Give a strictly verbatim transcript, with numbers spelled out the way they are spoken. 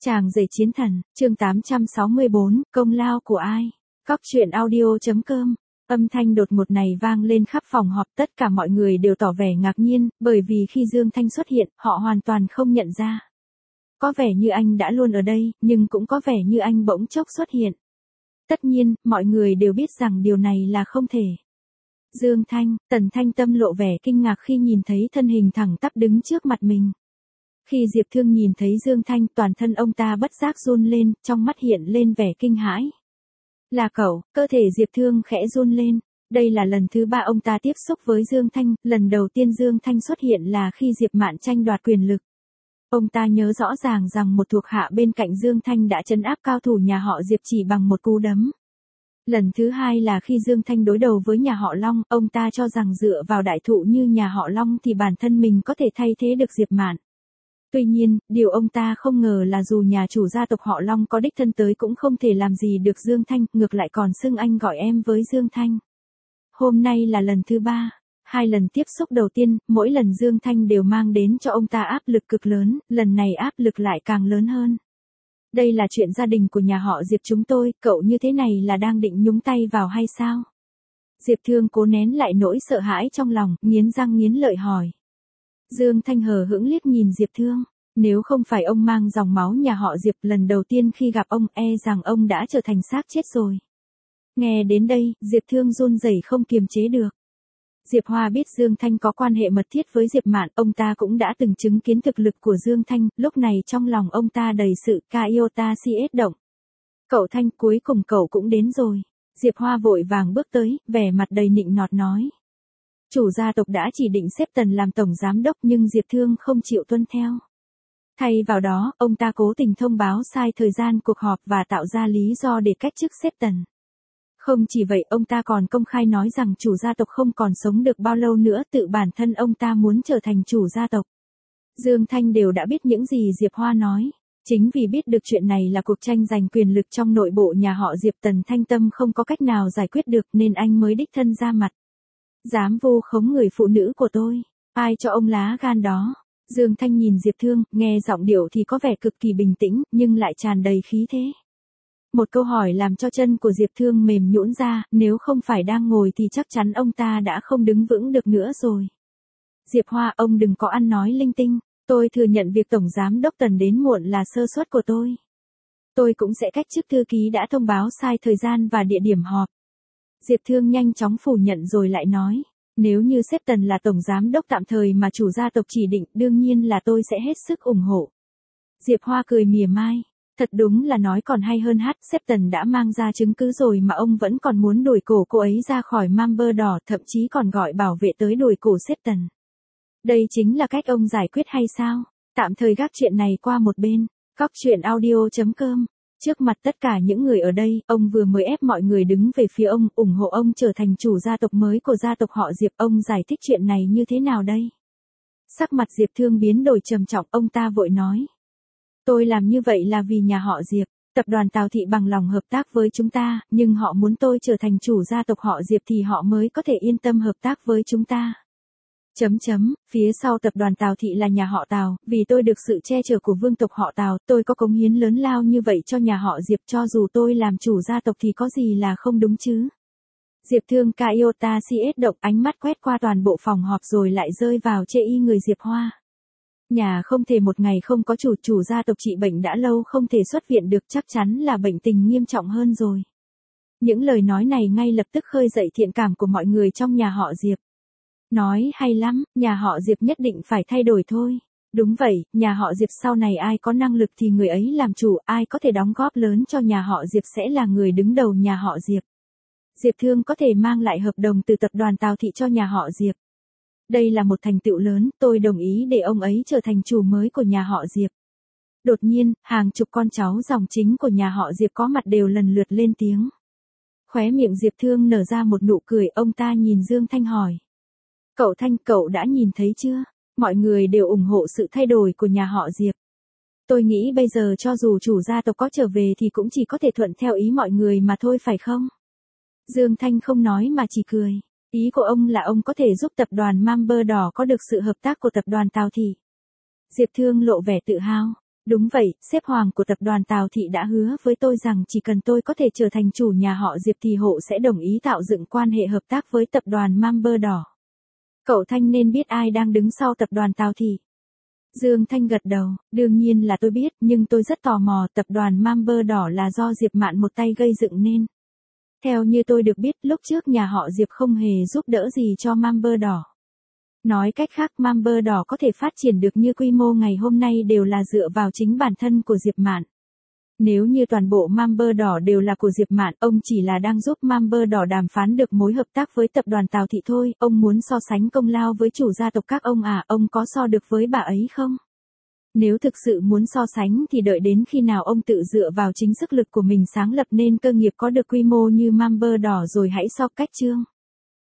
Chàng rể chiến thần, chương tám trăm sáu mươi bốn, công lao của ai? Cóc truyện audio.com. Âm thanh đột ngột này vang lên khắp phòng họp, tất cả mọi người đều tỏ vẻ ngạc nhiên, bởi vì khi Dương Thanh xuất hiện, họ hoàn toàn không nhận ra. Có vẻ như anh đã luôn ở đây, nhưng cũng có vẻ như anh bỗng chốc xuất hiện. Tất nhiên, mọi người đều biết rằng điều này là không thể. Dương Thanh, Tần Thanh Tâm lộ vẻ kinh ngạc khi nhìn thấy thân hình thẳng tắp đứng trước mặt mình. Khi Diệp Thương nhìn thấy Dương Thanh, toàn thân ông ta bất giác run lên, trong mắt hiện lên vẻ kinh hãi. Là cậu, cơ thể Diệp Thương khẽ run lên. Đây là lần thứ ba ông ta tiếp xúc với Dương Thanh, lần đầu tiên Dương Thanh xuất hiện là khi Diệp Mạn tranh đoạt quyền lực. Ông ta nhớ rõ ràng rằng một thuộc hạ bên cạnh Dương Thanh đã trấn áp cao thủ nhà họ Diệp chỉ bằng một cú đấm. Lần thứ hai là khi Dương Thanh đối đầu với nhà họ Long, ông ta cho rằng dựa vào đại thụ như nhà họ Long thì bản thân mình có thể thay thế được Diệp Mạn. Tuy nhiên, điều ông ta không ngờ là dù nhà chủ gia tộc họ Long có đích thân tới cũng không thể làm gì được Dương Thanh, ngược lại còn xưng anh gọi em với Dương Thanh. Hôm nay là lần thứ ba. Hai lần tiếp xúc đầu tiên, mỗi lần Dương Thanh đều mang đến cho ông ta áp lực cực lớn, lần này áp lực lại càng lớn hơn. Đây là chuyện gia đình của nhà họ Diệp chúng tôi, cậu như thế này là đang định nhúng tay vào hay sao? Diệp Thương cố nén lại nỗi sợ hãi trong lòng, nghiến răng nghiến lợi hỏi. Dương Thanh hờ hững liếc nhìn Diệp Thương. Nếu không phải ông mang dòng máu nhà họ Diệp, lần đầu tiên khi gặp ông e rằng ông đã trở thành xác chết rồi. Nghe đến đây, Diệp Thương run rẩy không kiềm chế được. Diệp Hoa biết Dương Thanh có quan hệ mật thiết với Diệp Mạn, ông ta cũng đã từng chứng kiến thực lực của Dương Thanh, lúc này trong lòng ông ta đầy sự ca yêu ta si ết động. Cậu Thanh, cuối cùng cậu cũng đến rồi. Diệp Hoa vội vàng bước tới, vẻ mặt đầy nịnh nọt nói. Chủ gia tộc đã chỉ định xếp Tần làm tổng giám đốc nhưng Diệp Thương không chịu tuân theo. Thay vào đó, ông ta cố tình thông báo sai thời gian cuộc họp và tạo ra lý do để cách chức xếp Tần. Không chỉ vậy, ông ta còn công khai nói rằng chủ gia tộc không còn sống được bao lâu nữa, tự bản thân ông ta muốn trở thành chủ gia tộc. Dương Thanh đều đã biết những gì Diệp Hoa nói. Chính vì biết được chuyện này là cuộc tranh giành quyền lực trong nội bộ nhà họ Diệp, Tần Thanh Tâm không có cách nào giải quyết được nên anh mới đích thân ra mặt. Dám vu khống người phụ nữ của tôi, ai cho ông lá gan đó? Dương Thanh nhìn Diệp Thương, nghe giọng điệu thì có vẻ cực kỳ bình tĩnh, nhưng lại tràn đầy khí thế. Một câu hỏi làm cho chân của Diệp Thương mềm nhũn ra, nếu không phải đang ngồi thì chắc chắn ông ta đã không đứng vững được nữa rồi. Diệp Hoa, ông đừng có ăn nói linh tinh, tôi thừa nhận việc Tổng Giám đốc Tần đến muộn là sơ suất của tôi. Tôi cũng sẽ cách chức thư ký đã thông báo sai thời gian và địa điểm họp. Diệp Thương nhanh chóng phủ nhận rồi lại nói. Nếu như xếp Tần là tổng giám đốc tạm thời mà chủ gia tộc chỉ định, đương nhiên là tôi sẽ hết sức ủng hộ. Diệp Hoa cười mỉa mai. Thật đúng là nói còn hay hơn hát, xếp Tần đã mang ra chứng cứ rồi mà ông vẫn còn muốn đuổi cổ cô ấy ra khỏi mam bơ đỏ, thậm chí còn gọi bảo vệ tới đuổi cổ xếp Tần. Đây chính là cách ông giải quyết hay sao? Tạm thời gác chuyện này qua một bên. Cóc truyện audio.com. Trước mặt tất cả những người ở đây, ông vừa mới ép mọi người đứng về phía ông, ủng hộ ông trở thành chủ gia tộc mới của gia tộc họ Diệp. Ông giải thích chuyện này như thế nào đây? Sắc mặt Diệp Thương biến đổi trầm trọng, ông ta vội nói. Tôi làm như vậy là vì nhà họ Diệp, tập đoàn Tào Thị bằng lòng hợp tác với chúng ta, nhưng họ muốn tôi trở thành chủ gia tộc họ Diệp thì họ mới có thể yên tâm hợp tác với chúng ta. Chấm chấm, phía sau tập đoàn Tào Thị là nhà họ Tào, vì tôi được sự che chở của vương tộc họ Tào, tôi có cống hiến lớn lao như vậy cho nhà họ Diệp, cho dù tôi làm chủ gia tộc thì có gì là không đúng chứ. Diệp Thương Kaiota si ết động, ánh mắt quét qua toàn bộ phòng họp rồi lại rơi vào chê y người Diệp Hoa. Nhà không thể một ngày không có chủ, chủ gia tộc trị bệnh đã lâu không thể xuất viện được, chắc chắn là bệnh tình nghiêm trọng hơn rồi. Những lời nói này ngay lập tức khơi dậy thiện cảm của mọi người trong nhà họ Diệp. Nói hay lắm, nhà họ Diệp nhất định phải thay đổi thôi. Đúng vậy, nhà họ Diệp sau này ai có năng lực thì người ấy làm chủ, ai có thể đóng góp lớn cho nhà họ Diệp sẽ là người đứng đầu nhà họ Diệp. Diệp Thương có thể mang lại hợp đồng từ tập đoàn Tào Thị cho nhà họ Diệp. Đây là một thành tựu lớn, tôi đồng ý để ông ấy trở thành chủ mới của nhà họ Diệp. Đột nhiên, hàng chục con cháu dòng chính của nhà họ Diệp có mặt đều lần lượt lên tiếng. Khóe miệng Diệp Thương nở ra một nụ cười, ông ta nhìn Dương Thanh hỏi. Cậu Thanh, cậu đã nhìn thấy chưa? Mọi người đều ủng hộ sự thay đổi của nhà họ Diệp. Tôi nghĩ bây giờ cho dù chủ gia tộc có trở về thì cũng chỉ có thể thuận theo ý mọi người mà thôi phải không? Dương Thanh không nói mà chỉ cười. Ý của ông là ông có thể giúp tập đoàn mam bơ đỏ có được sự hợp tác của tập đoàn Tào Thị. Diệp Thương lộ vẻ tự hào. Đúng vậy, sếp Hoàng của tập đoàn Tào Thị đã hứa với tôi rằng chỉ cần tôi có thể trở thành chủ nhà họ Diệp thì hộ sẽ đồng ý tạo dựng quan hệ hợp tác với tập đoàn Member đỏ. Cậu Thanh nên biết ai đang đứng sau tập đoàn Tào Thị. Dương Thanh gật đầu, đương nhiên là tôi biết, nhưng tôi rất tò mò tập đoàn Member đỏ là do Diệp Mạn một tay gây dựng nên. Theo như tôi được biết, lúc trước nhà họ Diệp không hề giúp đỡ gì cho Member đỏ. Nói cách khác, Member đỏ có thể phát triển được như quy mô ngày hôm nay đều là dựa vào chính bản thân của Diệp Mạn. Nếu như toàn bộ Member đỏ đều là của Diệp Mạn, ông chỉ là đang giúp Member đỏ đàm phán được mối hợp tác với tập đoàn Tào Thị thôi, ông muốn so sánh công lao với chủ gia tộc các ông à, ông có so được với bà ấy không? Nếu thực sự muốn so sánh thì đợi đến khi nào ông tự dựa vào chính sức lực của mình sáng lập nên cơ nghiệp có được quy mô như Member đỏ rồi hãy so cách chương.